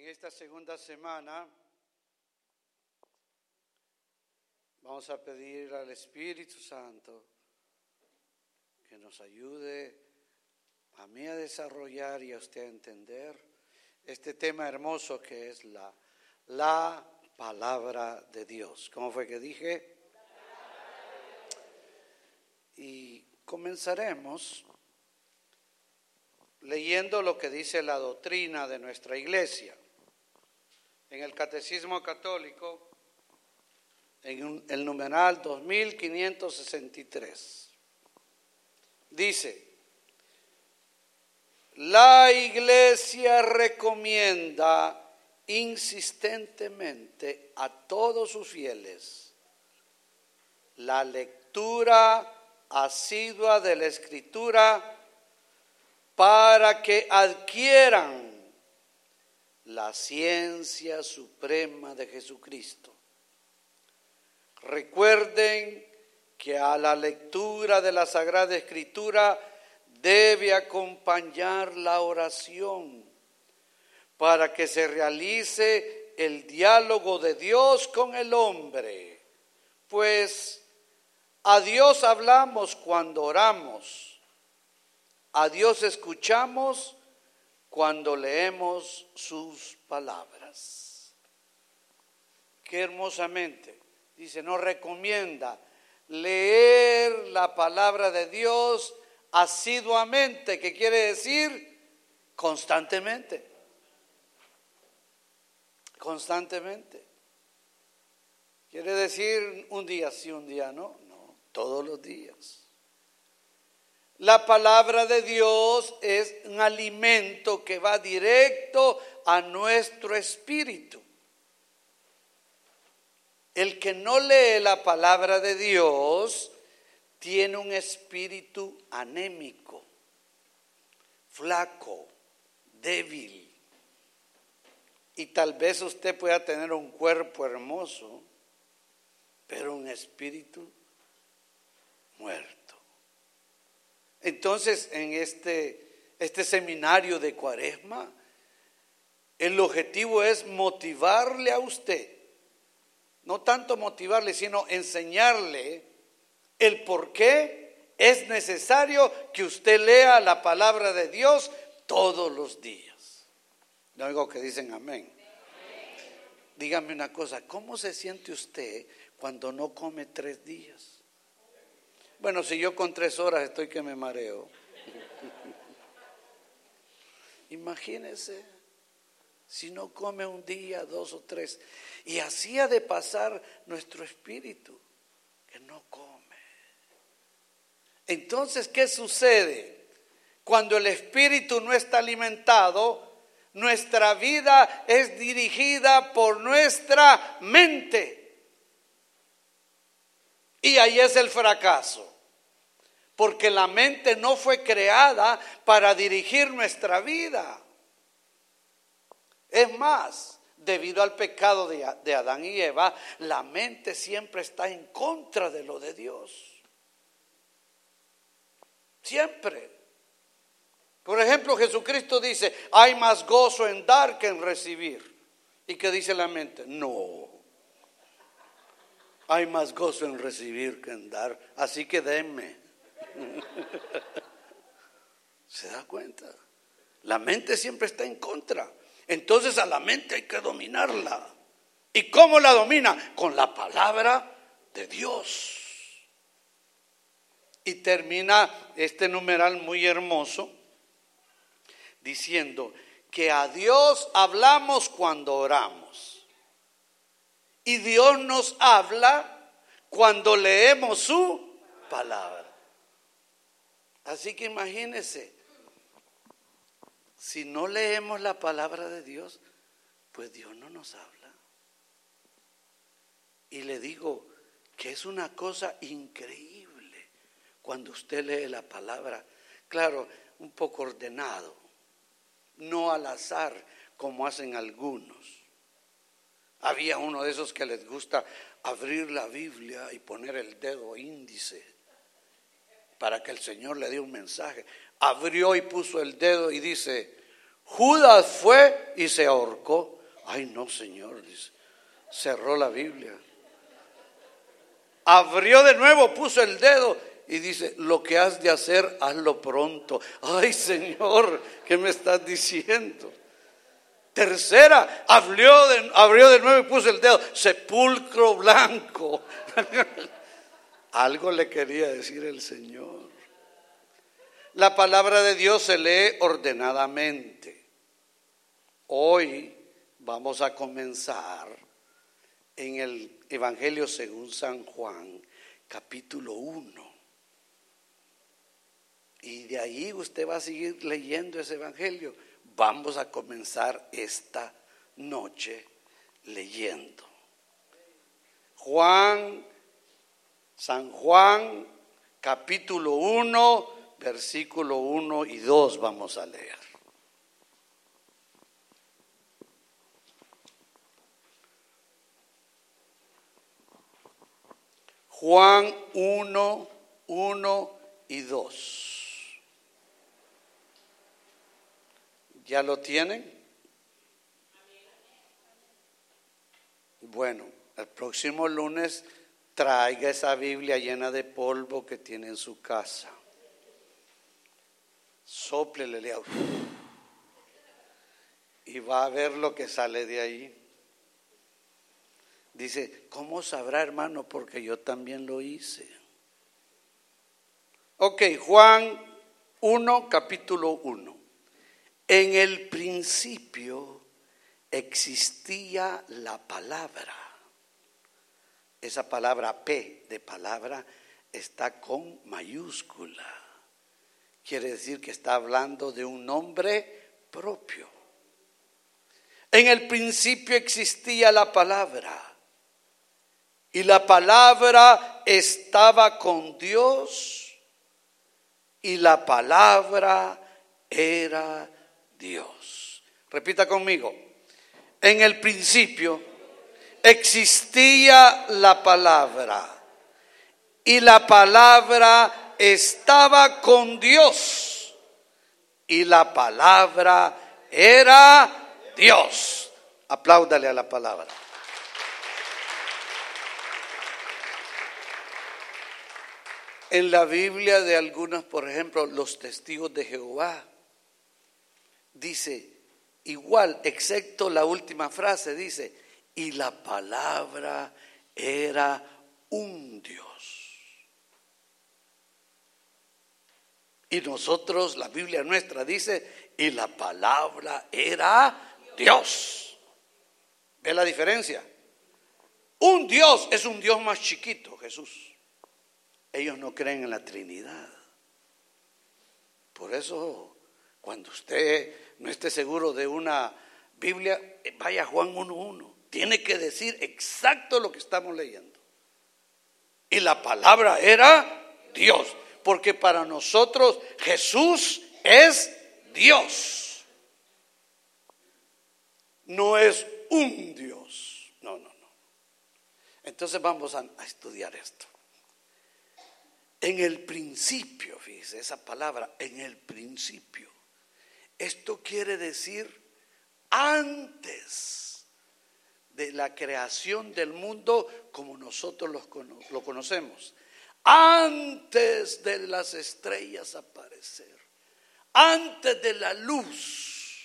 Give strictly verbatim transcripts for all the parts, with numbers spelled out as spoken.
En esta segunda semana vamos a pedir al Espíritu Santo que nos ayude a mí a desarrollar y a usted a entender este tema hermoso que es la, la palabra de Dios. ¿Cómo fue que dije? Y comenzaremos leyendo lo que dice la doctrina de nuestra iglesia. En el Catecismo Católico, en el numeral dos mil quinientos sesenta y tres, dice: la iglesia recomienda insistentemente a todos sus fieles la lectura asidua de la Escritura para que adquieran la ciencia suprema de Jesucristo. Recuerden que a la lectura de la Sagrada Escritura debe acompañar la oración para que se realice el diálogo de Dios con el hombre, pues a Dios hablamos cuando oramos, a Dios escuchamos cuando leemos sus palabras. Qué hermosamente, dice, nos recomienda leer la palabra de Dios asiduamente, que quiere decir constantemente, constantemente. Quiere decir un día sí, un día no, no, todos los días. La palabra de Dios es un alimento que va directo a nuestro espíritu. El que no lee la palabra de Dios tiene un espíritu anémico, flaco, débil. Y tal vez usted pueda tener un cuerpo hermoso, pero un espíritu muerto. Entonces, en este, este seminario de Cuaresma, el objetivo es motivarle a usted, no tanto motivarle, sino enseñarle el por qué es necesario que usted lea la palabra de Dios todos los días. No oigo que dicen amén. Dígame una cosa, ¿cómo se siente usted cuando no come tres días? Bueno, si yo con tres horas estoy que me mareo. Imagínese si no come un día, dos o tres. Y así ha de pasar nuestro espíritu, que no come. Entonces, ¿qué sucede? Cuando el espíritu no está alimentado, nuestra vida es dirigida por nuestra mente. Y ahí es el fracaso, porque la mente no fue creada para dirigir nuestra vida. Es más, debido al pecado de, de Adán y Eva, la mente siempre está en contra de lo de Dios. Siempre. Por ejemplo, Jesucristo dice, hay más gozo en dar que en recibir. ¿Y qué dice la mente? No. Hay más gozo en recibir que en dar, así que denme. ¿Se da cuenta? La mente siempre está en contra. Entonces a la mente hay que dominarla. ¿Y cómo la domina? Con la palabra de Dios. Y termina este numeral muy hermoso diciendo que a Dios hablamos cuando oramos. Y Dios nos habla cuando leemos su palabra. Así que imagínense, si no leemos la palabra de Dios, pues Dios no nos habla. Y le digo que es una cosa increíble cuando usted lee la palabra. Claro, un poco ordenado, no al azar como hacen algunos. Había uno de esos que les gusta abrir la Biblia y poner el dedo índice para que el Señor le dé un mensaje. Abrió y puso el dedo y dice, Judas fue y se ahorcó. Ay, no, Señor, dice. Cerró la Biblia. Abrió de nuevo, puso el dedo y dice: lo que has de hacer, hazlo pronto. Ay, Señor, ¿qué me estás diciendo? Tercera, abrió de, abrió de nuevo y puso el dedo: sepulcro blanco. Algo le quería decir el Señor. La palabra de Dios se lee ordenadamente. Hoy vamos a comenzar en el Evangelio según San Juan, capítulo uno. Y de ahí usted va a seguir leyendo ese Evangelio. Vamos a comenzar esta noche leyendo. Juan, San Juan, capítulo uno, versículo uno y dos vamos a leer. Juan uno, uno y dos. ¿Ya lo tienen? Bueno, el próximo lunes traiga esa Biblia llena de polvo que tiene en su casa. Sóplele, lea, y va a ver lo que sale de ahí. Dice: ¿cómo sabrá, hermano? Porque yo también lo hice. Ok, Juan uno, capítulo uno. En el principio existía la palabra. Esa palabra P de palabra está con mayúscula. Quiere decir que está hablando de un nombre propio. En el principio existía la palabra. Y la palabra estaba con Dios. Y la palabra era Dios. Repita conmigo. En el principio existía la palabra. Y la palabra estaba con Dios. Y la palabra era Dios. Apláudale a la palabra. En la Biblia de algunos, por ejemplo, los testigos de Jehová, dice igual, excepto la última frase, dice: y la palabra era un Dios. Y nosotros, la Biblia nuestra dice: y la palabra era Dios. ¿Ve la diferencia? Un Dios es un Dios más chiquito, Jesús. Ellos no creen en la Trinidad. Por eso, cuando usted no esté seguro de una Biblia, vaya a Juan uno uno. Tiene que decir exacto lo que estamos leyendo. Y la palabra era Dios. Porque para nosotros Jesús es Dios. No es un Dios. No, no, no. Entonces vamos a, a estudiar esto. En el principio, fíjese esa palabra, en el principio. Esto quiere decir antes de la creación del mundo como nosotros lo conocemos. Antes de las estrellas aparecer, antes de la luz,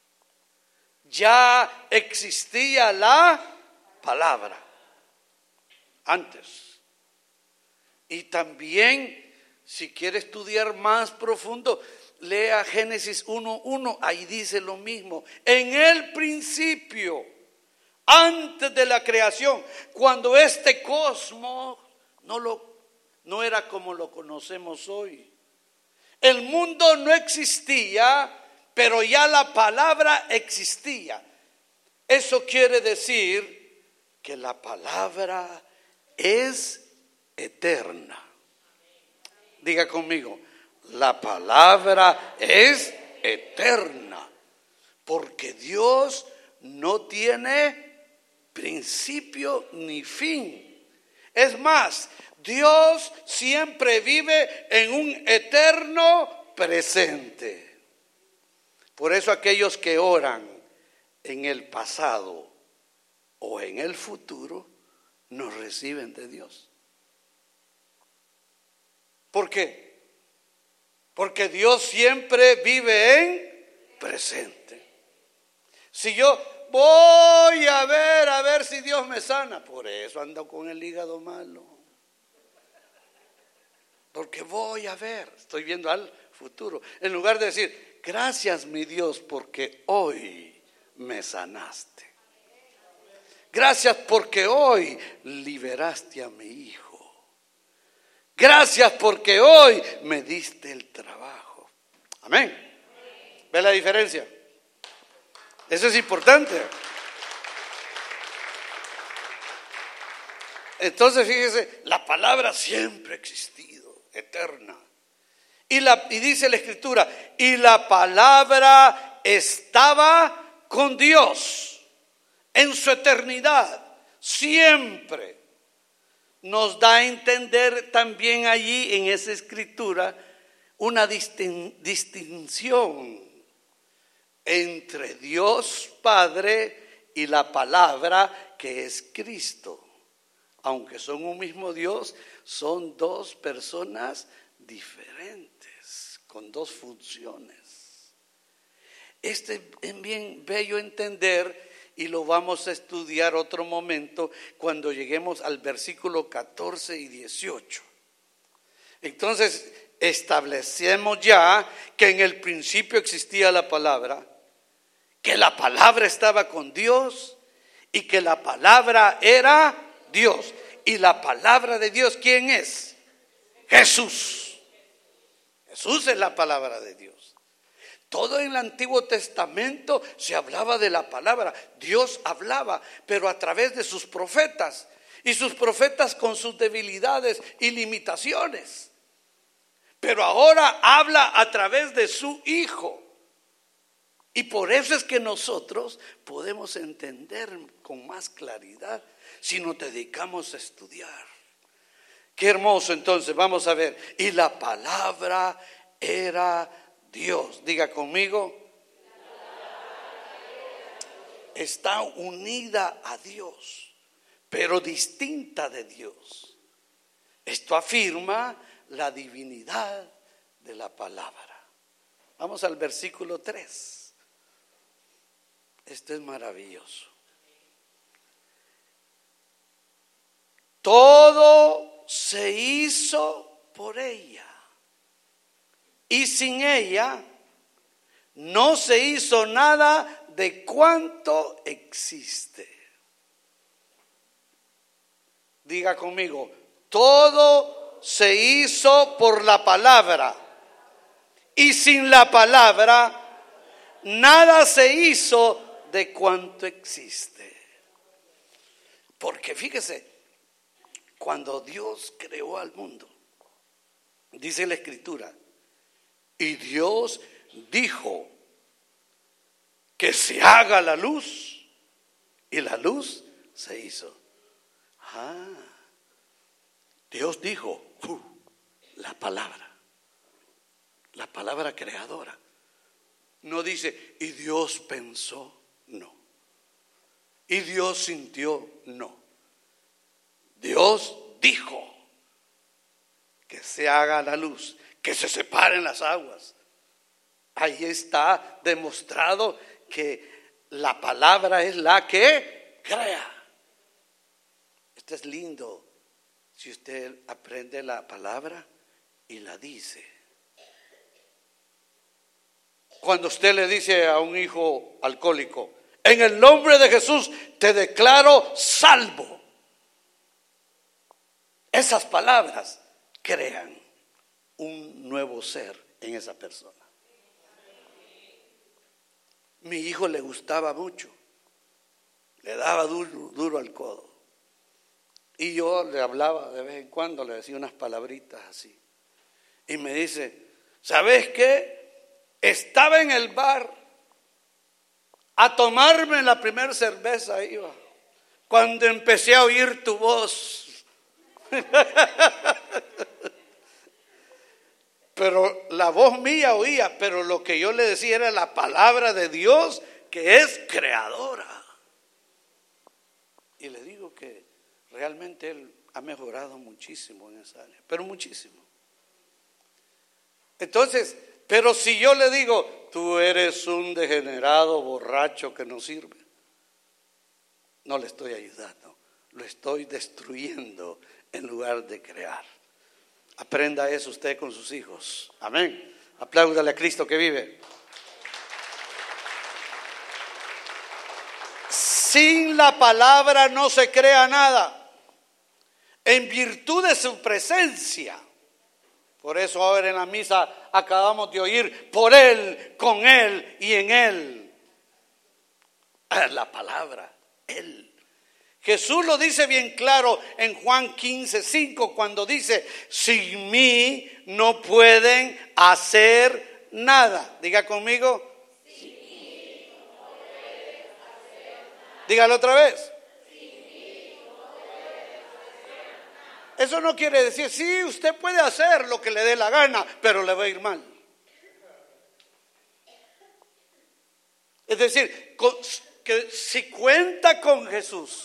ya existía la palabra. Antes. Y también, si quiere estudiar más profundo, lea Génesis uno uno, ahí dice lo mismo. En el principio, antes de la creación, cuando este cosmos no, lo, no era como lo conocemos hoy. El mundo no existía, pero ya la palabra existía. Eso quiere decir que la palabra es eterna. Diga conmigo, la palabra es eterna, porque Dios no tiene principio ni fin. Es más, Dios siempre vive en un eterno presente. Por eso aquellos que oran en el pasado o en el futuro no reciben de Dios. ¿Por qué? Porque Dios siempre vive en presente. Si yo voy a ver, a ver si Dios me sana, por eso ando con el hígado malo. Porque voy a ver, estoy viendo al futuro. En lugar de decir, gracias mi Dios porque hoy me sanaste. Gracias porque hoy liberaste a mi hijo. Gracias porque hoy me diste el trabajo. Amén. ¿Ve la diferencia? Eso es importante. Entonces fíjese, la palabra siempre ha existido, eterna. Y, la, y dice la Escritura, y la palabra estaba con Dios en su eternidad, siempre. Nos da a entender también allí en esa Escritura una distin, distinción entre Dios Padre y la palabra que es Cristo. Aunque son un mismo Dios, son dos personas diferentes, con dos funciones. Este es bien bello entender y lo vamos a estudiar otro momento cuando lleguemos al versículo catorce y dieciocho. Entonces, establecemos ya que en el principio existía la palabra, que la palabra estaba con Dios y que la palabra era Dios. Y la palabra de Dios, ¿quién es? Jesús. Jesús es la palabra de Dios. Todo en el Antiguo Testamento se hablaba de la palabra. Dios hablaba, pero a través de sus profetas. Y sus profetas con sus debilidades y limitaciones. Pero ahora habla a través de su Hijo. Y por eso es que nosotros podemos entender con más claridad si nos dedicamos a estudiar. Qué hermoso. Entonces vamos a ver. Y la palabra era Dios. Diga conmigo. Está unida a Dios, pero distinta de Dios. Esto afirma la divinidad de la palabra. Vamos al versículo tres. Esto es maravilloso. Todo se hizo por ella, y sin ella no se hizo nada de cuanto existe. Diga conmigo, todo se hizo por la palabra, y sin la palabra nada se hizo de cuanto existe. Porque fíjese, cuando Dios creó al mundo, dice la Escritura, y Dios dijo que se haga la luz, y la luz se hizo. Ah, Dios dijo, uh, la palabra, la palabra creadora. No dice, y Dios pensó, no. Y Dios sintió, no. Dios dijo que se haga la luz, que se separen las aguas. Ahí está demostrado que la palabra es la que crea. Esto es lindo si usted aprende la palabra y la dice. Cuando usted le dice a un hijo alcohólico, en el nombre de Jesús te declaro salvo. Esas palabras crean un nuevo ser en esa persona. Mi hijo le gustaba mucho, le daba duro, duro al codo. Y yo le hablaba de vez en cuando, le decía unas palabritas así. Y me dice, ¿sabes qué? Estaba en el bar a tomarme la primera cerveza, iba, cuando empecé a oír tu voz. Pero la voz mía oía, pero lo que yo le decía era la palabra de Dios que es creadora. Y le digo que realmente él ha mejorado muchísimo en esa área, pero muchísimo. Entonces, pero si yo le digo, tú eres un degenerado borracho que no sirve, no le estoy ayudando, lo estoy destruyendo en lugar de crear. Aprenda eso usted con sus hijos. Amén. Apláudale a Cristo que vive. Sin la palabra no se crea nada. En virtud de su presencia. Por eso ahora en la misa acabamos de oír por Él, con Él y en Él. La palabra, Él. Jesús lo dice bien claro en Juan quince, cinco, cuando dice, sin mí no pueden hacer nada. Diga conmigo. Sin mí no pueden hacer nada. Dígalo otra vez. Sin mí no pueden hacer nada. Eso no quiere decir, sí, usted puede hacer lo que le dé la gana, pero le va a ir mal. Es decir, que si cuenta con Jesús,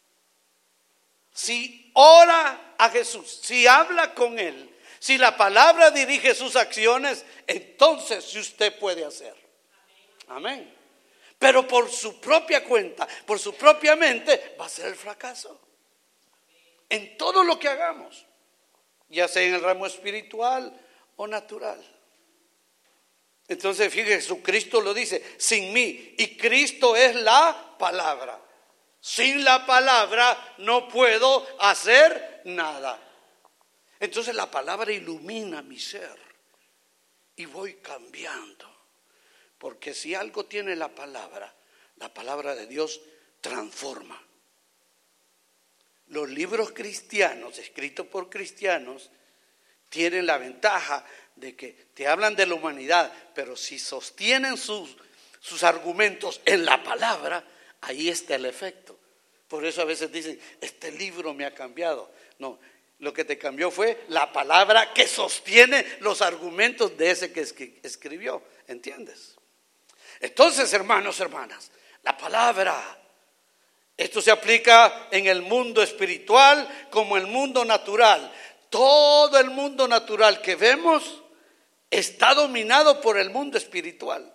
si ora a Jesús, si habla con Él, si la palabra dirige sus acciones, entonces sí usted puede hacer. Amén. Pero por su propia cuenta, por su propia mente, va a ser el fracaso. En todo lo que hagamos, ya sea en el ramo espiritual o natural. Entonces, fíjese, Jesucristo lo dice, sin mí, y Cristo es la palabra. Sin la palabra no puedo hacer nada. Entonces la palabra ilumina mi ser y voy cambiando. Porque si algo tiene la palabra, la palabra de Dios transforma. Los libros cristianos, escritos por cristianos, tienen la ventaja de que te hablan de la humanidad, pero si sostienen sus, sus argumentos en la palabra, ahí está el efecto. Por eso a veces dicen, este libro me ha cambiado. No, lo que te cambió fue la palabra que sostiene los argumentos de ese que escribió. ¿Entiendes? Entonces, hermanos, hermanas, la palabra, esto se aplica en el mundo espiritual como en el mundo natural. Todo el mundo natural que vemos está dominado por el mundo espiritual.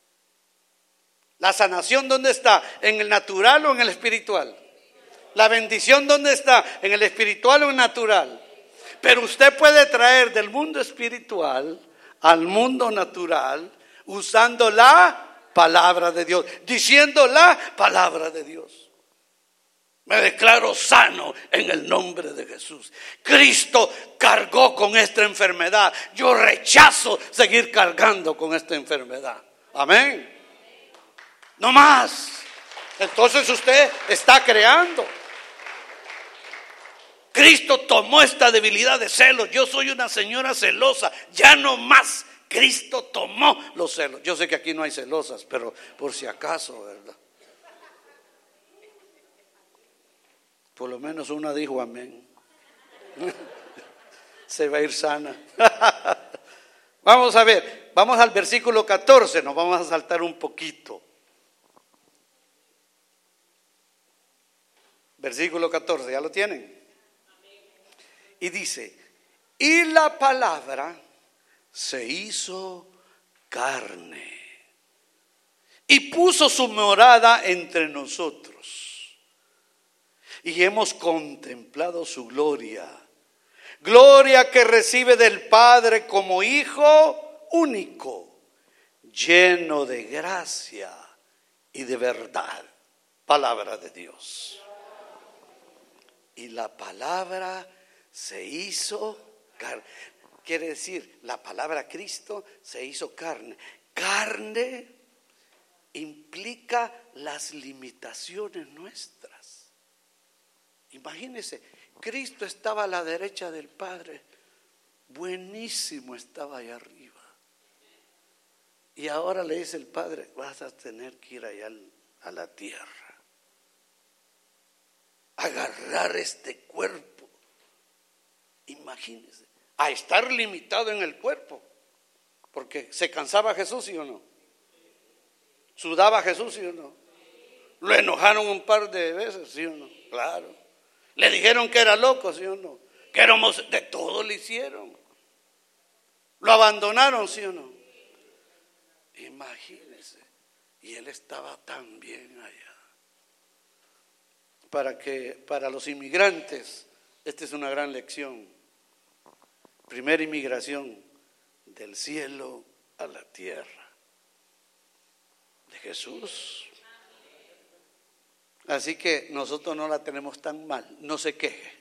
La sanación, ¿dónde está? ¿En el natural o en el espiritual? La bendición, ¿dónde está? ¿En el espiritual o en el natural? Pero usted puede traer del mundo espiritual al mundo natural usando la palabra de Dios, diciendo la palabra de Dios. Me declaro sano en el nombre de Jesús. Cristo cargó con esta enfermedad. Yo rechazo seguir cargando con esta enfermedad. Amén. No más. Entonces usted está creando. Cristo tomó esta debilidad de celos. Yo soy una señora celosa. Ya no más. Cristo tomó los celos. Yo sé que aquí no hay celosas, pero por si acaso, ¿verdad? Por lo menos una dijo amén. Se va a ir sana. Vamos a ver, vamos al versículo catorce, nos vamos a saltar un poquito. Versículo catorce, ¿ya lo tienen? Y dice, y la palabra se hizo carne y puso su morada entre nosotros. Y hemos contemplado su gloria, gloria que recibe del Padre como Hijo único, lleno de gracia y de verdad. Palabra de Dios. Y la palabra se hizo carne. Quiere decir, la palabra Cristo se hizo carne. Carne implica las limitaciones nuestras. Imagínense, Cristo estaba a la derecha del Padre, buenísimo estaba allá arriba. Y ahora le dice el Padre, vas a tener que ir allá a la tierra, agarrar este cuerpo. Imagínense, a estar limitado en el cuerpo, porque se cansaba Jesús, ¿sí o no? ¿Sudaba Jesús, sí o no? ¿Lo enojaron un par de veces, sí o no? Claro. ¿Le dijeron que era loco, sí o no? Que era homosexual. De todo le hicieron. ¿Lo abandonaron, sí o no? Imagínense. Y él estaba tan bien allá. Para que, para los inmigrantes, esta es una gran lección. Primera inmigración, del cielo a la tierra, de Jesús. Así que nosotros no la tenemos tan mal, no se queje.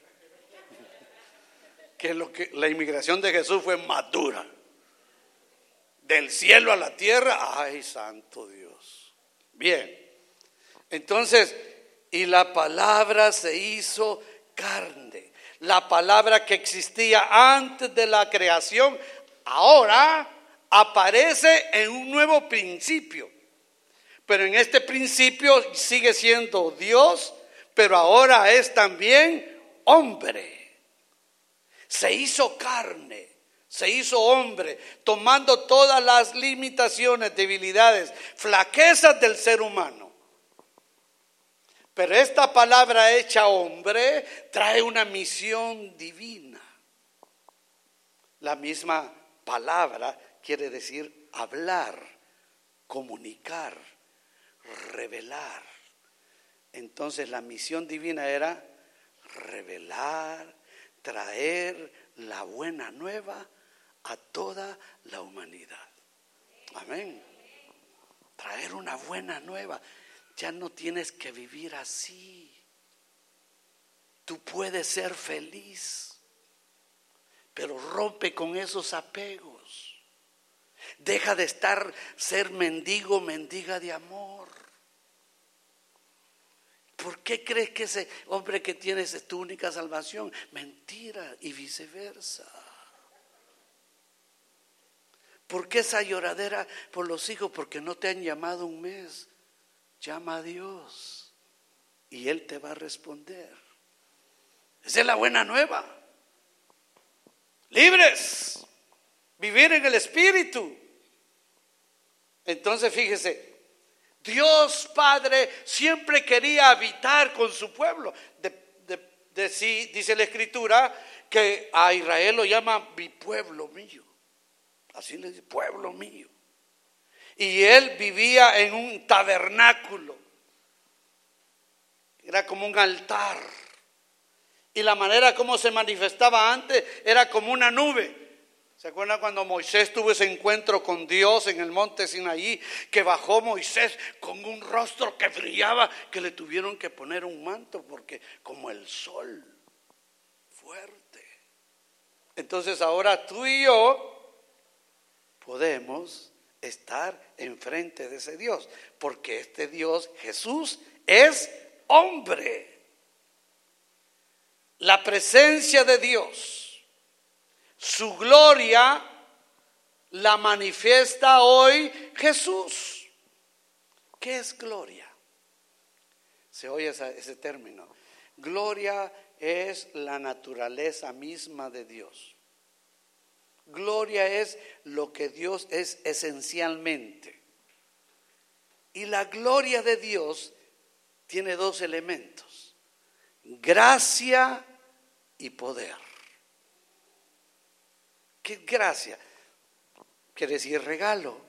Que lo que la inmigración de Jesús fue más dura. Del cielo a la tierra, ay, santo Dios. Bien, entonces, y la palabra se hizo carne. La palabra que existía antes de la creación, ahora aparece en un nuevo principio. Pero en este principio sigue siendo Dios, pero ahora es también hombre. Se hizo carne, se hizo hombre, tomando todas las limitaciones, debilidades, flaquezas del ser humano. Pero esta palabra hecha hombre trae una misión divina. La misma palabra quiere decir hablar, comunicar, revelar. Entonces la misión divina era revelar, traer la buena nueva a toda la humanidad. Amén. Traer una buena nueva. Ya no tienes que vivir así. Tú puedes ser feliz, pero rompe con esos apegos. Deja de estar, ser mendigo, mendiga de amor. ¿Por qué crees que ese hombre que tiene es tu única salvación? Mentira, y viceversa. ¿Por qué esa lloradera por los hijos? Porque no te han llamado un mes. Llama a Dios y Él te va a responder. Esa es la buena nueva. Libres, vivir en el Espíritu. Entonces fíjese, Dios Padre siempre quería habitar con su pueblo. De, de, de, sí, dice la Escritura que a Israel lo llama mi pueblo mío. Así le dice, pueblo mío. Y él vivía en un tabernáculo. Era como un altar. Y la manera como se manifestaba antes era como una nube. ¿Se acuerdan cuando Moisés tuvo ese encuentro con Dios en el monte Sinaí? Que bajó Moisés con un rostro que brillaba, que le tuvieron que poner un manto porque como el sol fuerte. Entonces ahora tú y yo podemos estar enfrente de ese Dios, porque este Dios, Jesús, es hombre. La presencia de Dios, su gloria la manifiesta hoy Jesús. ¿Qué es gloria? Se oye ese, ese término. Gloria es la naturaleza misma de Dios. Gloria es lo que Dios es esencialmente. Y la gloria de Dios tiene dos elementos: gracia y poder. ¿Qué es gracia? Quiere decir regalo.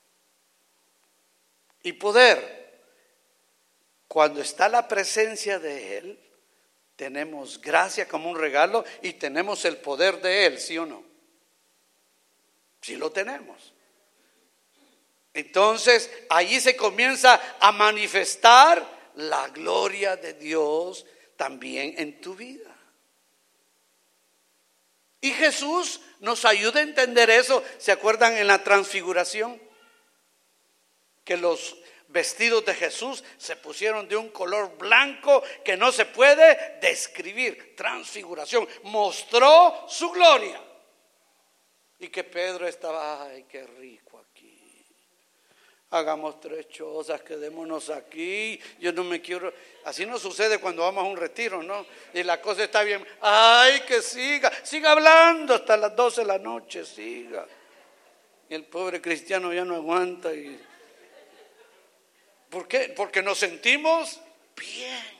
Y poder. Cuando está la presencia de Él, tenemos gracia como un regalo y tenemos el poder de Él, ¿sí o no? Sí lo tenemos. Entonces allí se comienza a manifestar la gloria de Dios también en tu vida. Y Jesús nos ayuda a entender eso. ¿Se acuerdan en la transfiguración? Que los vestidos de Jesús se pusieron de un color blanco que no se puede describir. Transfiguración. Mostró su gloria. Y que Pedro estaba, ay, qué rico aquí. Hagamos tres chozas, quedémonos aquí. Yo no me quiero. Así no sucede cuando vamos a un retiro, ¿no? Y la cosa está bien. Ay, que siga, siga hablando hasta las doce de la noche, siga. Y el pobre cristiano ya no aguanta. Y ¿Por qué? Porque nos sentimos bien.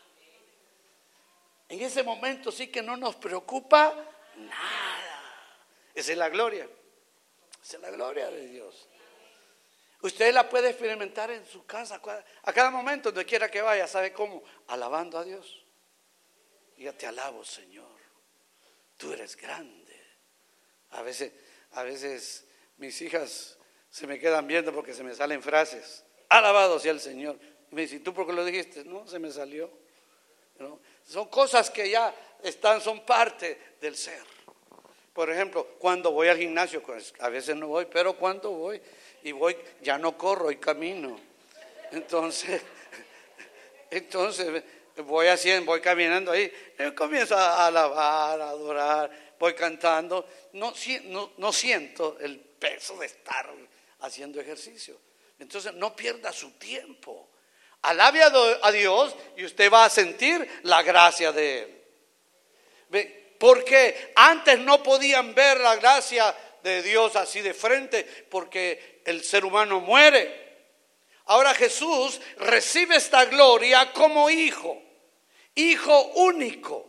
En ese momento sí que no nos preocupa nada. Esa es la gloria. Esa es la gloria de Dios. Usted la puede experimentar en su casa, a cada momento, donde quiera que vaya. ¿Sabe cómo? Alabando a Dios. Yo te alabo, Señor. Tú eres grande. A veces, a veces mis hijas se me quedan viendo porque se me salen frases. Alabado sea el Señor. Y me dicen, ¿tú por qué lo dijiste? No, se me salió. ¿No? Son cosas que ya están, son parte del ser. Por ejemplo, cuando voy al gimnasio, pues, a veces no voy, pero cuando voy, y voy, ya no corro y camino. Entonces, entonces voy haciendo, voy caminando ahí, y comienzo a alabar, a adorar, voy cantando. No, no, no siento el peso de estar haciendo ejercicio. Entonces no pierda su tiempo. Alabe a Dios y usted va a sentir la gracia de Él. ¿Ve? Porque antes no podían ver la gracia de Dios así de frente, porque el ser humano muere. Ahora Jesús recibe esta gloria como hijo, hijo único,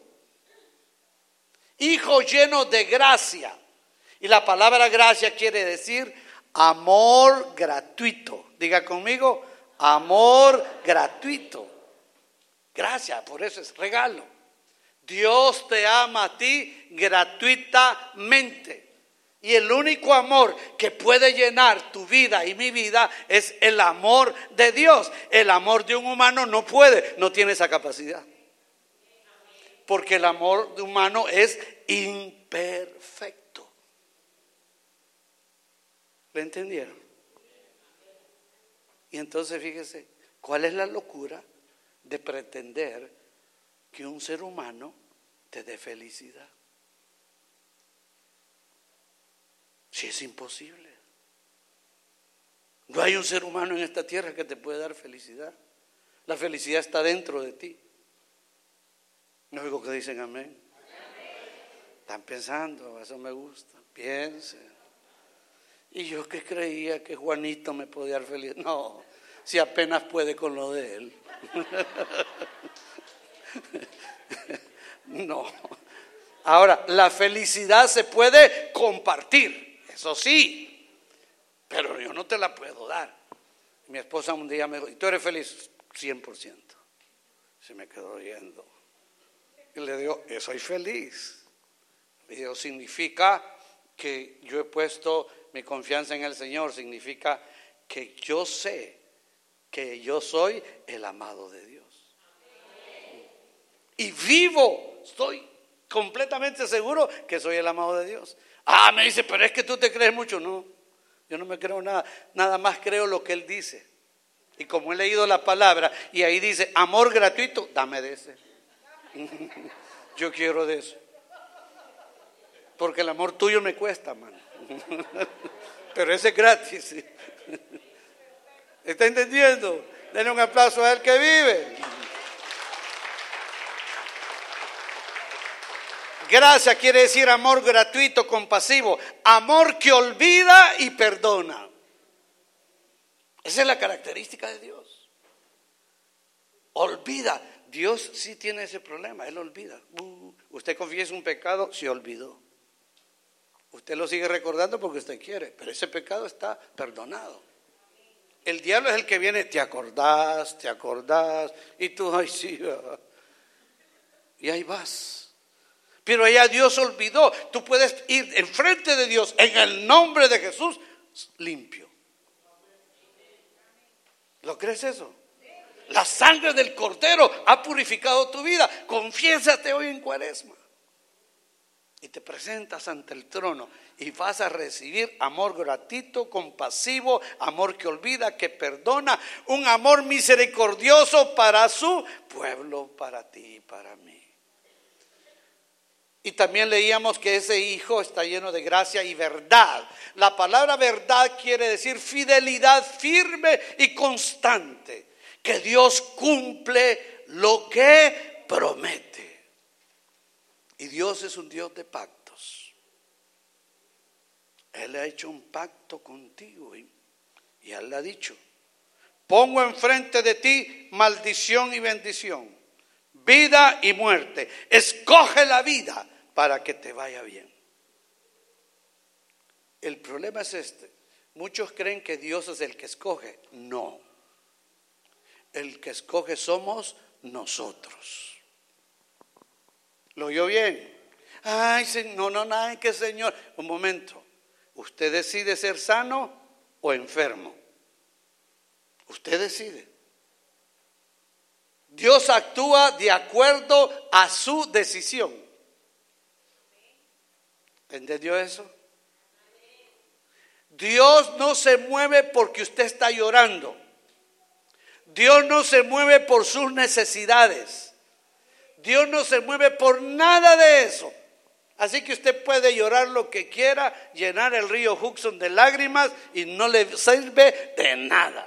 hijo lleno de gracia. Y la palabra gracia quiere decir amor gratuito. Diga conmigo, amor gratuito. Gracia, por eso es regalo. Dios te ama a ti gratuitamente. Y el único amor que puede llenar tu vida y mi vida es el amor de Dios. El amor de un humano no puede, no tiene esa capacidad. Porque el amor de humano es imperfecto. ¿Lo entendieron? Y entonces fíjese, ¿cuál es la locura de pretender que un ser humano te dé felicidad? Si es imposible. No hay un ser humano en esta tierra que te pueda dar felicidad. La felicidad está dentro de ti. No digo que dicen amén. Están pensando, eso me gusta. Piensen. Y yo que creía que Juanito me podía dar felicidad. No, si apenas puede con lo de él. No. Ahora, la felicidad se puede compartir. Eso sí, pero yo no te la puedo dar. Mi esposa un día me dijo, ¿y tú eres feliz? cien por ciento. Se me quedó oyendo. Y le digo, yo soy feliz. Le digo, significa que yo he puesto mi confianza en el Señor. Significa que yo sé que yo soy el amado de Dios. Y vivo, estoy completamente seguro que soy el amado de Dios. Ah, me dice, pero es que tú te crees mucho. No, yo no me creo nada. Nada más creo lo que Él dice. Y como he leído la palabra y ahí dice, amor gratuito, dame de ese. Yo quiero de eso. Porque el amor tuyo me cuesta, mano. Pero ese es gratis. ¿Está entendiendo? Denle un aplauso a Él que vive. Gracia quiere decir amor gratuito, compasivo, amor que olvida y perdona. Esa es la característica de Dios. Olvida. Dios sí tiene ese problema, Él olvida. Uh, usted confiesa un pecado, se olvidó. Usted lo sigue recordando porque usted quiere, pero ese pecado está perdonado. El diablo es el que viene, te acordás, te acordás, y tú, ay sí, y ahí vas. Pero ya Dios olvidó. Tú puedes ir enfrente de Dios en el nombre de Jesús limpio. ¿Lo crees eso? La sangre del Cordero ha purificado tu vida. Confiésate hoy en Cuaresma. Y te presentas ante el trono y vas a recibir amor gratuito, compasivo, amor que olvida, que perdona, un amor misericordioso para su pueblo, para ti y para mí. Y también leíamos que ese hijo está lleno de gracia y verdad. La palabra verdad quiere decir fidelidad firme y constante. Que Dios cumple lo que promete. Y Dios es un Dios de pactos. Él ha hecho un pacto contigo y, y Él le ha dicho, pongo enfrente de ti maldición y bendición, vida y muerte. Escoge la vida para que te vaya bien. El problema es este. Muchos creen que Dios es el que escoge. No. El que escoge somos nosotros. ¿Lo oyó bien? Ay, no, no, no, que Señor. Un momento. ¿Usted decide ser sano o enfermo? Usted decide. Dios actúa de acuerdo a su decisión. ¿Entendió eso? Dios no se mueve porque usted está llorando. Dios no se mueve por sus necesidades. Dios no se mueve por nada de eso. Así que usted puede llorar lo que quiera, llenar el río Hudson de lágrimas y no le sirve de nada.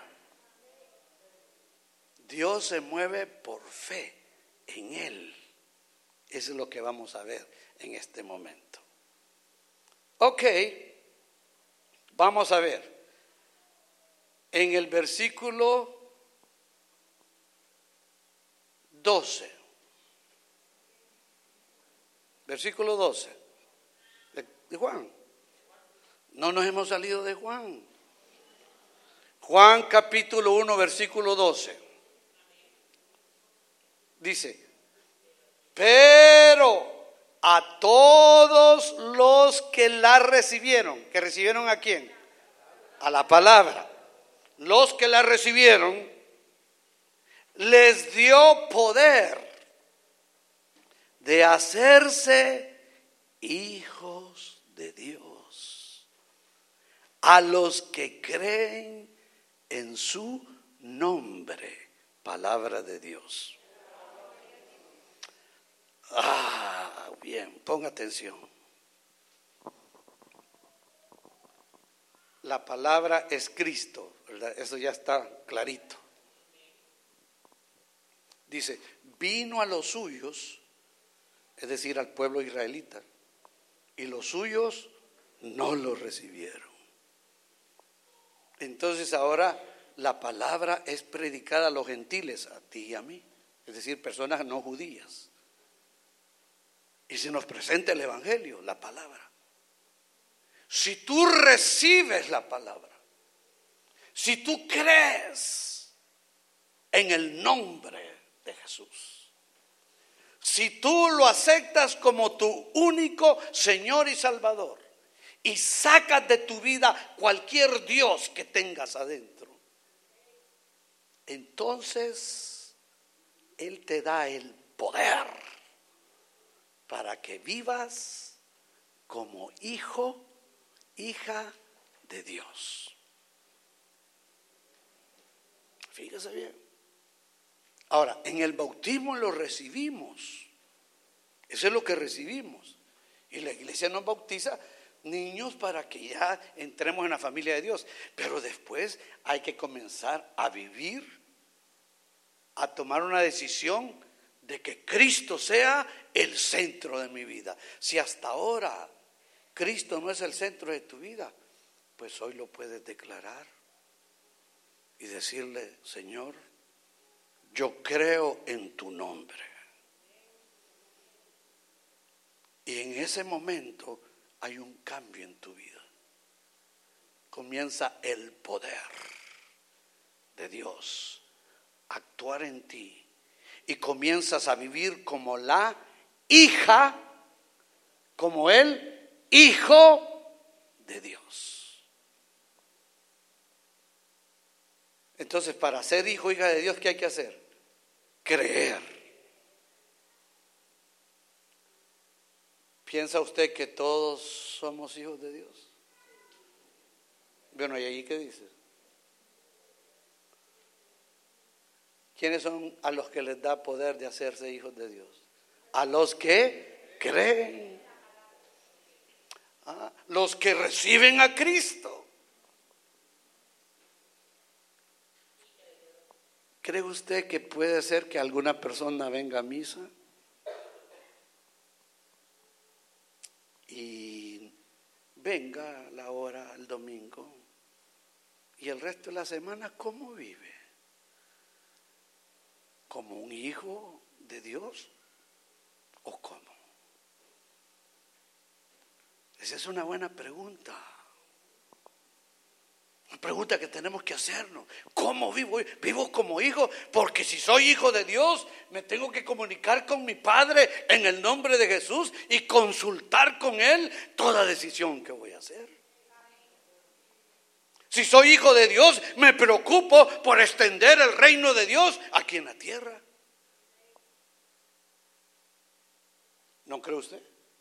Dios se mueve por fe en Él. Eso es lo que vamos a ver en este momento. Ok, vamos a ver. En el versículo doce. Versículo doce de Juan. No nos hemos salido de Juan. Juan capítulo uno, versículo doce. Dice, pero a todos los que la recibieron, ¿que recibieron a quién? A la palabra. Los que la recibieron, les dio poder de hacerse hijos de Dios, a los que creen en su nombre. Palabra de Dios. Ah, bien, ponga atención. La palabra es Cristo, ¿verdad? Eso ya está clarito. Dice, vino a los suyos, es decir, al pueblo israelita, y los suyos no lo recibieron. Entonces ahora la palabra es predicada a los gentiles, a ti y a mí, es decir, personas no judías. Y se nos presenta el evangelio, la palabra. Si tú recibes la palabra, si tú crees en el nombre de Jesús, si tú lo aceptas como tu único Señor y Salvador y sacas de tu vida cualquier Dios que tengas adentro, entonces Él te da el poder para que vivas como hijo, hija de Dios. Fíjese bien. Ahora, en el bautismo lo recibimos. Eso es lo que recibimos. Y la iglesia nos bautiza niños para que ya entremos en la familia de Dios. Pero después hay que comenzar a vivir, a tomar una decisión de que Cristo sea el centro de mi vida. Si hasta ahora Cristo no es el centro de tu vida, pues hoy lo puedes declarar y decirle, Señor, yo creo en tu nombre. Y en ese momento hay un cambio en tu vida. Comienza el poder de Dios a actuar en ti. Y comienzas a vivir como la hija, como el hijo de Dios. Entonces, para ser hijo, hija de Dios, ¿qué hay que hacer? Creer. ¿Piensa usted que todos somos hijos de Dios? Bueno, ¿y ahí qué dice? ¿Quiénes son a los que les da poder de hacerse hijos de Dios? A los que creen. Ah, los que reciben a Cristo. ¿Cree usted que puede ser que alguna persona venga a misa y venga a la hora el domingo y el resto de la semana cómo vive? como un hijo de Dios o cómo? Esa es una buena pregunta. Una pregunta que tenemos que hacernos. ¿Cómo vivo? ¿Vivo como hijo? Porque si soy hijo de Dios, me tengo que comunicar con mi Padre en el nombre de Jesús y consultar con Él toda decisión que voy a hacer. Si soy hijo de Dios, me preocupo por extender el reino de Dios aquí en la tierra. ¿No cree usted?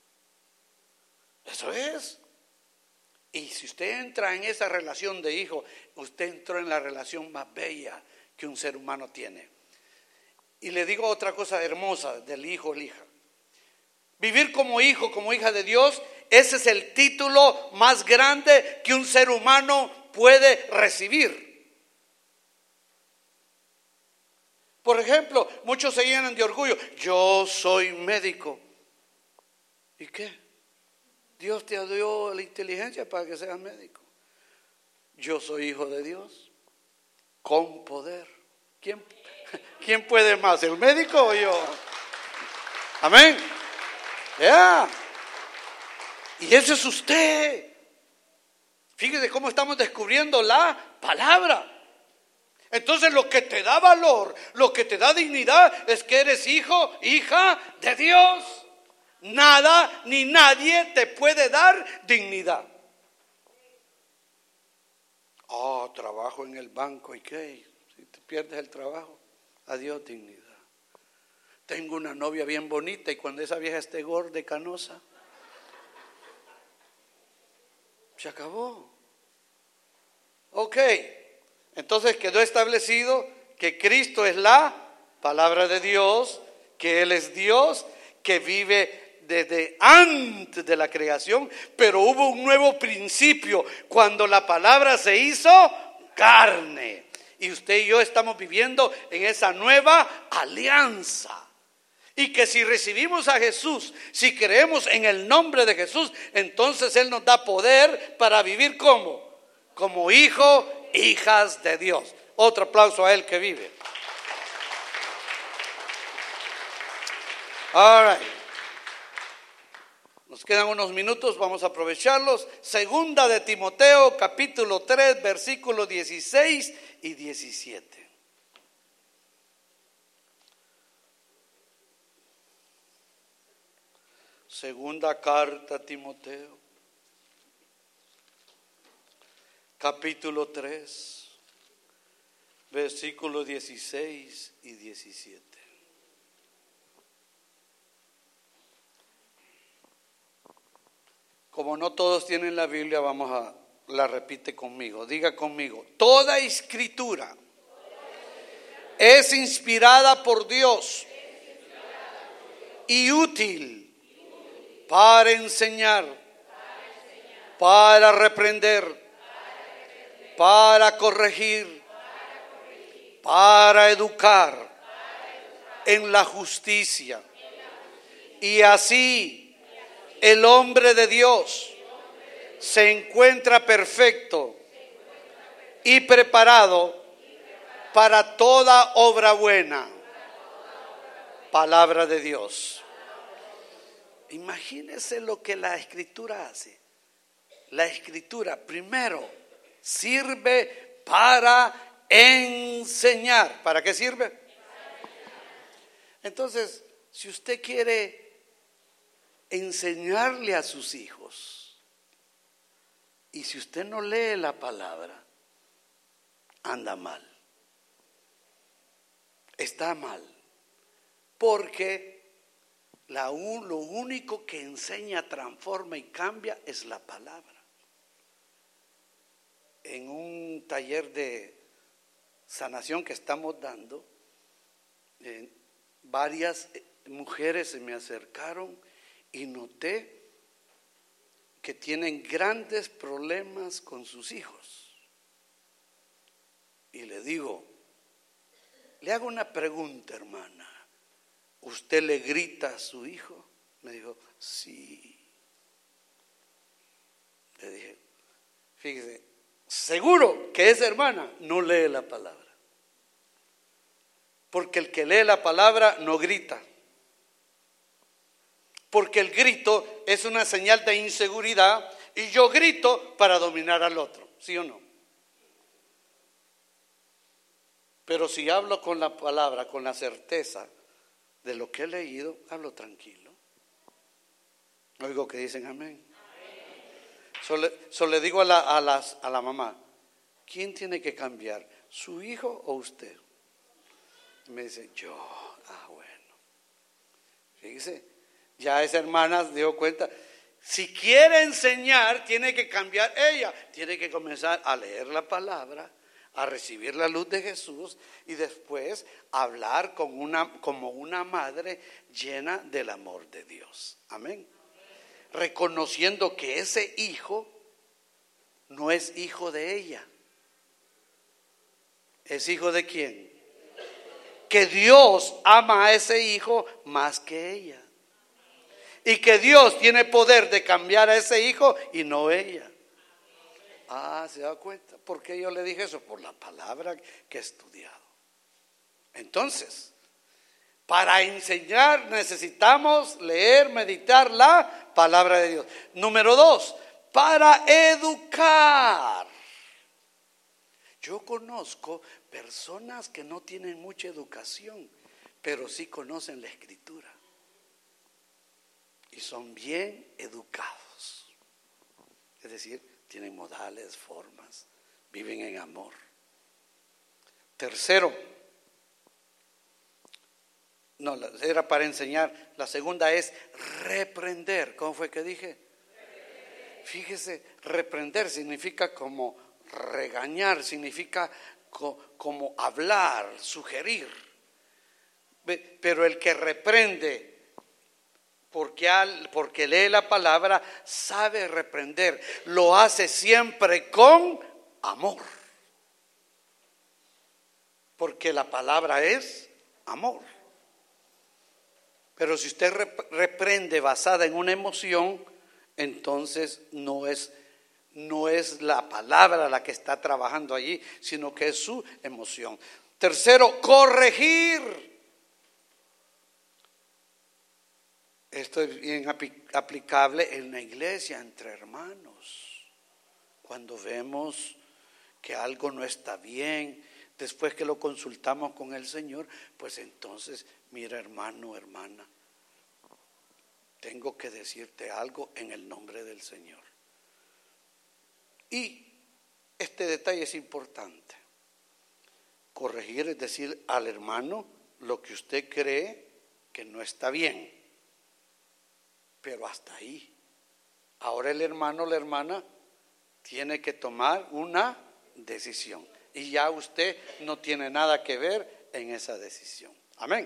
Eso es. Y si usted entra en esa relación de hijo, usted entró en la relación más bella que un ser humano tiene. Y le digo otra cosa hermosa del hijo o la hija. Vivir como hijo, como hija de Dios, ese es el título más grande que un ser humano puede recibir. Por ejemplo, muchos se llenan de orgullo. Yo soy médico. ¿Y qué? Dios te dio la inteligencia para que seas médico. Yo soy hijo de Dios con poder. ¿Quién, quién puede más, el médico o yo? Amén. Ya. Yeah. Y ese es usted. Fíjese cómo estamos descubriendo la palabra. Entonces lo que te da valor, lo que te da dignidad es que eres hijo, hija de Dios. Nada ni nadie te puede dar dignidad. Oh, trabajo en el banco, ¿y qué? Si te pierdes el trabajo, adiós dignidad. Tengo una novia bien bonita y cuando esa vieja esté gorda y canosa, se acabó. Ok, entonces quedó establecido que Cristo es la palabra de Dios, que Él es Dios, que vive desde antes de la creación, pero hubo un nuevo principio cuando la palabra se hizo carne. Y usted y yo estamos viviendo en esa nueva alianza. Y que si recibimos a Jesús, si creemos en el nombre de Jesús, entonces Él nos da poder para vivir como, como hijos, hijas de Dios. Otro aplauso a Él que vive. All right. Nos quedan unos minutos, vamos a aprovecharlos. Segunda de Timoteo, capítulo tres, versículos dieciséis y diecisiete. Segunda carta a Timoteo, capítulo tres, versículos dieciséis y diecisiete. Como no todos tienen la Biblia, vamos a la repite conmigo. Diga conmigo: toda escritura es inspirada por Dios y útil para enseñar, para reprender, para corregir, para educar en la justicia. Y así el hombre de Dios se encuentra perfecto y preparado para toda obra buena. Palabra de Dios. Imagínese lo que la Escritura hace. La Escritura primero sirve para enseñar. ¿Para qué sirve? Entonces, si usted quiere enseñarle a sus hijos, y si usted no lee la palabra, anda mal. Está mal. Porque la, lo único que enseña, transforma y cambia es la palabra. En un taller de sanación que estamos dando, eh, varias mujeres se me acercaron y noté que tienen grandes problemas con sus hijos. Y le digo, le hago una pregunta, hermana. ¿Usted le grita a su hijo? Me dijo, sí. Le dije, fíjese, seguro que esa hermana no lee la palabra. Porque el que lee la palabra no grita. Porque el grito es una señal de inseguridad y yo grito para dominar al otro, ¿sí o no? Pero si hablo con la palabra, con la certeza de lo que he leído, hablo tranquilo. Oigo que dicen amén. Solo, solo le digo a la, a, las, a la mamá, ¿quién tiene que cambiar? ¿Su hijo o usted? Y me dice, yo. Ah, bueno. Fíjese, ya esa hermana se dio cuenta. Si quiere enseñar, tiene que cambiar ella. Tiene que comenzar a leer la palabra, a recibir la luz de Jesús y después hablar con una, como una madre llena del amor de Dios. Amén. Reconociendo que ese hijo no es hijo de ella. ¿Es hijo de quién? Que Dios ama a ese hijo más que ella. Y que Dios tiene poder de cambiar a ese hijo y no ella. Ah, ¿se da cuenta? ¿Por qué yo le dije eso? Por la palabra que he estudiado. Entonces, para enseñar necesitamos leer, meditar la palabra de Dios. Número dos, para educar. Yo conozco personas que no tienen mucha educación, pero sí conocen la Escritura. Y son bien educados. Es decir, tienen modales, formas, viven en amor. Tercero, no, era para enseñar. La segunda es reprender. ¿Cómo fue que dije? Reprender. Fíjese, reprender significa como regañar, significa co- como hablar, sugerir. Pero el que reprende, porque, al, porque lee la palabra, sabe reprender. Lo hace siempre con amor. Porque la palabra es amor. Pero si usted reprende basada en una emoción, entonces no es, no es la palabra la que está trabajando allí, sino que es su emoción. Tercero, corregir. Esto es bien aplicable en la iglesia, entre hermanos. Cuando vemos que algo no está bien, después que lo consultamos con el Señor, pues entonces, mira hermano, hermana, tengo que decirte algo en el nombre del Señor. Y este detalle es importante. Corregir es decir al hermano lo que usted cree que no está bien. Pero hasta ahí. Ahora el hermano o la hermana tiene que tomar una decisión. Y ya usted no tiene nada que ver en esa decisión. Amén.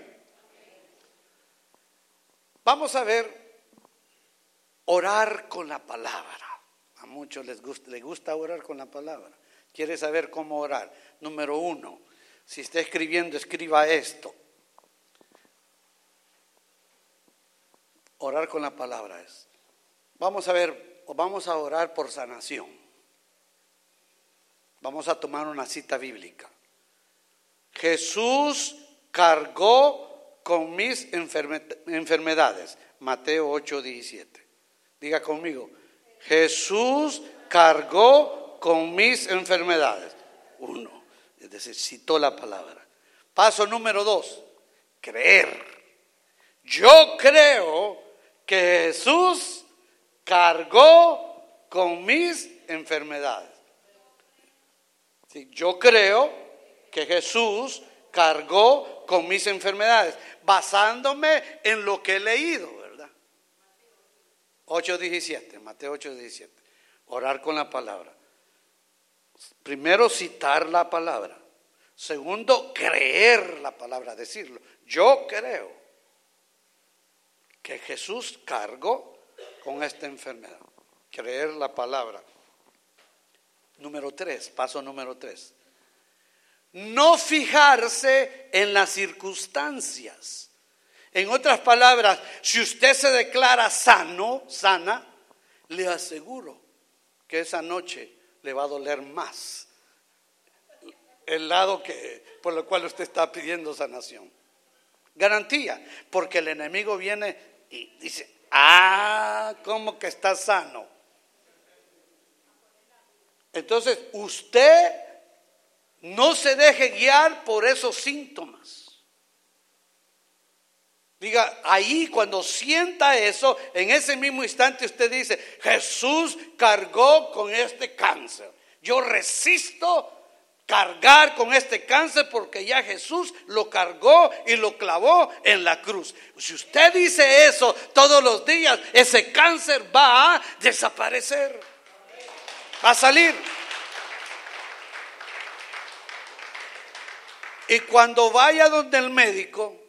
Vamos a ver orar con la palabra. A muchos les gusta, les gusta orar con la palabra. ¿Quiere saber cómo orar? Número uno, si está escribiendo, escriba esto. Orar con la palabra es. Vamos a ver, vamos a orar por sanación. Vamos a tomar una cita bíblica. Jesús cargó con mis enfermedades. Mateo ocho diecisiete. Diga conmigo. Jesús cargó con mis enfermedades. Uno, es decir, citó la palabra. Paso número dos, creer. Yo creo que Jesús cargó con mis enfermedades. Sí, yo creo que Jesús cargó con mis enfermedades, basándome en lo que he leído, ¿verdad? ocho diecisiete, Mateo ocho diecisiete. Orar con la palabra. Primero, citar la palabra. Segundo, creer la palabra, decirlo. Yo creo que Jesús cargó con esta enfermedad. Creer la palabra. Número tres, paso número tres. No fijarse en las circunstancias. En otras palabras, si usted se declara sano, sana, le aseguro que esa noche le va a doler más el lado que, por lo cual usted está pidiendo sanación. Garantía, porque el enemigo viene y dice, ah, ¿cómo que está sano? Entonces usted no se deje guiar por esos síntomas. Diga, ahí cuando sienta eso, en ese mismo instante usted dice, Jesús cargó con este cáncer. Yo resisto cargar con este cáncer porque ya Jesús lo cargó y lo clavó en la cruz. Si usted dice eso todos los días, ese cáncer va a desaparecer, va a salir. Y cuando vaya donde el médico,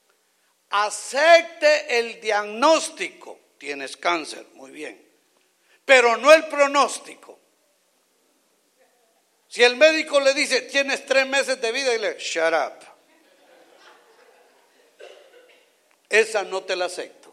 acepte el diagnóstico. Tienes cáncer, muy bien, pero no el pronóstico. Si el médico le dice, tienes tres meses de vida, dile, shut up. Esa no te la acepto.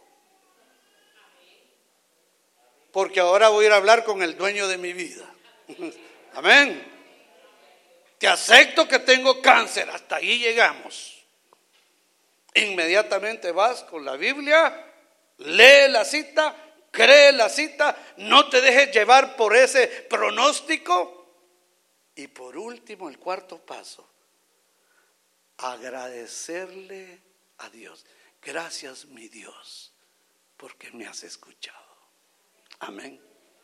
Porque ahora voy a ir a hablar con el dueño de mi vida. Amén. Te acepto que tengo cáncer, hasta ahí llegamos. Inmediatamente vas con la Biblia, lee la cita, cree la cita, no te dejes llevar por ese pronóstico. Y por último, el cuarto paso, agradecerle a Dios. Gracias, mi Dios, porque me has escuchado. Amén.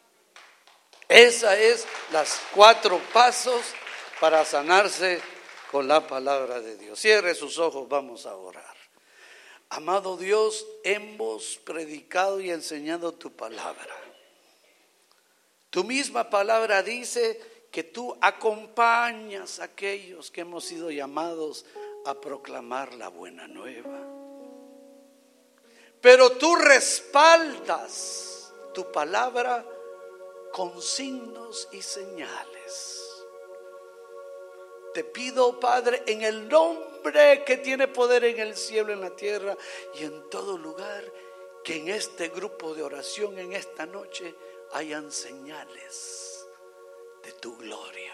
Esa es las cuatro pasos para sanarse con la palabra de Dios. Cierre sus ojos, vamos a orar. Amado Dios, hemos predicado y enseñado tu palabra. Tu misma palabra dice que tú acompañas a aquellos que hemos sido llamados a proclamar la buena nueva. Pero tú respaldas tu palabra con signos y señales. Te pido, Padre, en el nombre que tiene poder en el cielo, en la tierra y en todo lugar, que en este grupo de oración, en esta noche, hayan señales de tu gloria.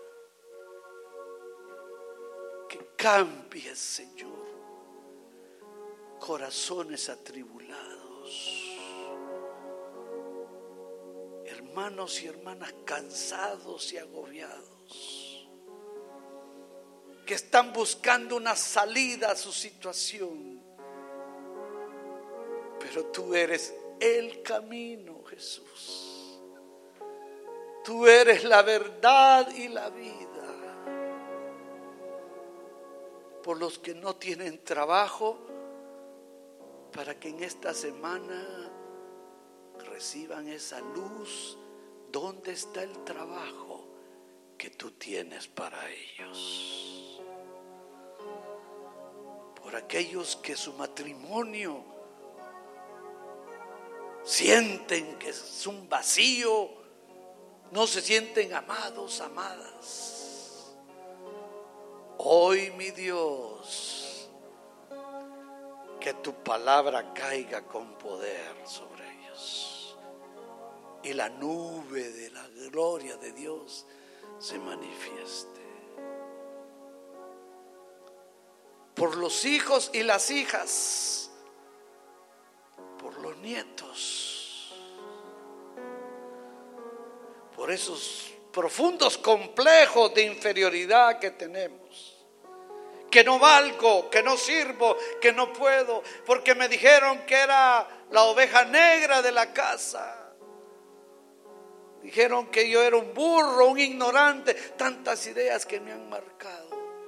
Que cambies, Señor, corazones atribulados, hermanos y hermanas cansados y agobiados, que están buscando una salida a su situación, pero tú eres el camino, Jesús. Tú eres la verdad y la vida. Por los que no tienen trabajo, para que en esta semana reciban esa luz. ¿Dónde está el trabajo que tú tienes para ellos? Por aquellos que su matrimonio sienten que es un vacío, no se sienten amados, amadas. Hoy, mi Dios, que tu palabra caiga con poder sobre ellos y la nube de la gloria de Dios se manifieste. Por los hijos y las hijas, por los nietos, por esos profundos complejos de inferioridad que tenemos, que no valgo, que no sirvo, que no puedo, porque me dijeron que era la oveja negra de la casa, dijeron que yo era un burro, un ignorante, tantas ideas que me han marcado,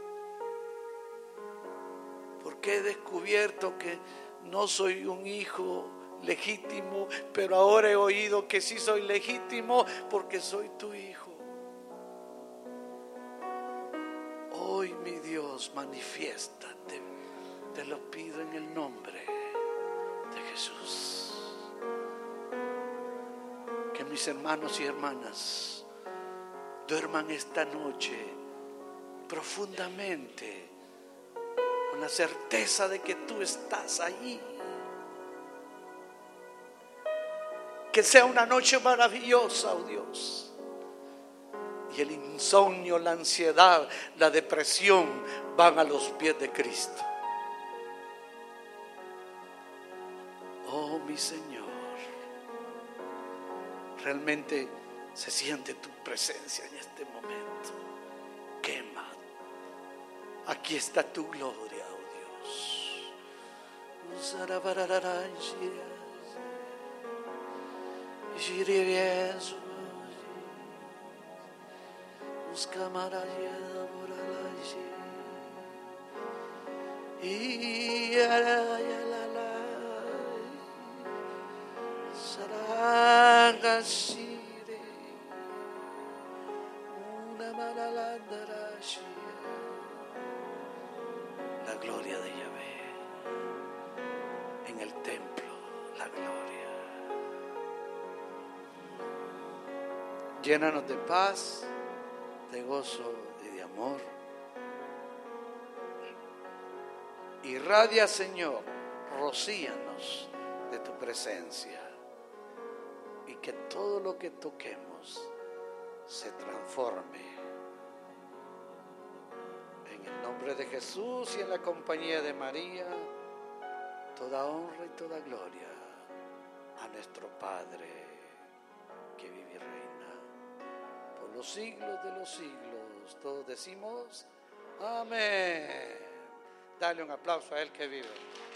porque he descubierto que no soy un hijo legítimo, pero ahora he oído que sí soy legítimo porque soy tu hijo. Hoy, mi Dios, manifiéstate, te lo pido en el nombre de Jesús. Que mis hermanos y hermanas duerman esta noche profundamente con la certeza de que tú estás allí. Que sea una noche maravillosa, oh Dios. y el insomnio, la ansiedad, la depresión van a los pies de Cristo. Oh, mi Señor, realmente se siente tu presencia en este momento. Quema. Aquí está tu gloria, oh Dios. La gloria de Yahvé en el templo, la gloria. Llénanos de paz, de gozo y de amor. Irradia, Señor, rocíanos de tu presencia, y que todo lo que toquemos se transforme. En el nombre de Jesús y en la compañía de María, toda honra y toda gloria a nuestro Padre que vive y reina por los siglos de los siglos. Todos decimos amén. Dale un aplauso a Él que vive.